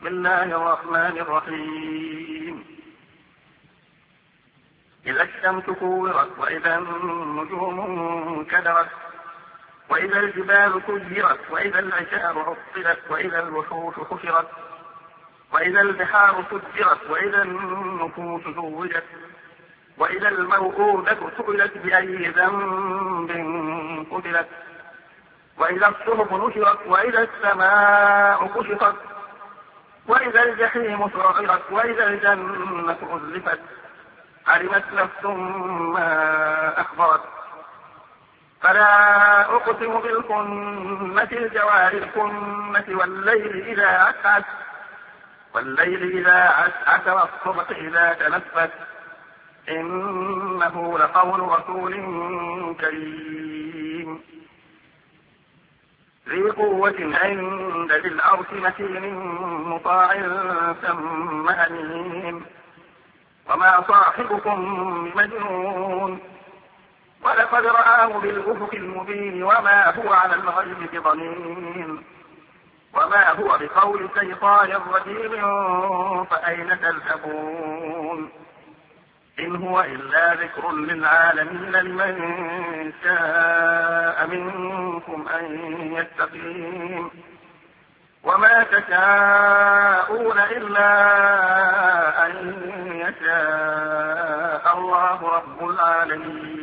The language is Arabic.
بسم الله الرحمن الرحيم. إذا الشمس كورت وإذا النجوم انكدرت وإذا الجبال سيرت وإذا العشار عطلت وإذا الوحوش حشرت وإذا البحار سجرت وإذا النفوس زوجت وإذا الموءودة سئلت بأي ذنب قتلت وإذا الصحف نشرت وإذا السماء كشطت وإذا الجحيم سعرت وإذا الجنة أزلفت علمت نفس ما أخبرت. فلا أقسم بالخنة الجوار الكنة والليل إذا عسعس والصبح إذا تنفس إنه لقول رسول كريم ذي قوة عند ذي العرش مكين مطاع ثم أمين وما صاحبكم بمجنون ولقد رآه بالأفق المبين وما هو على الغيب بضنين وما هو بقول شيطان رجيم فأين تذهبون إن هو إلا ذكر للعالمين لمن شاء منكم أن يستقيم وما تشاءون إلا أن يشاء الله رب العالمين.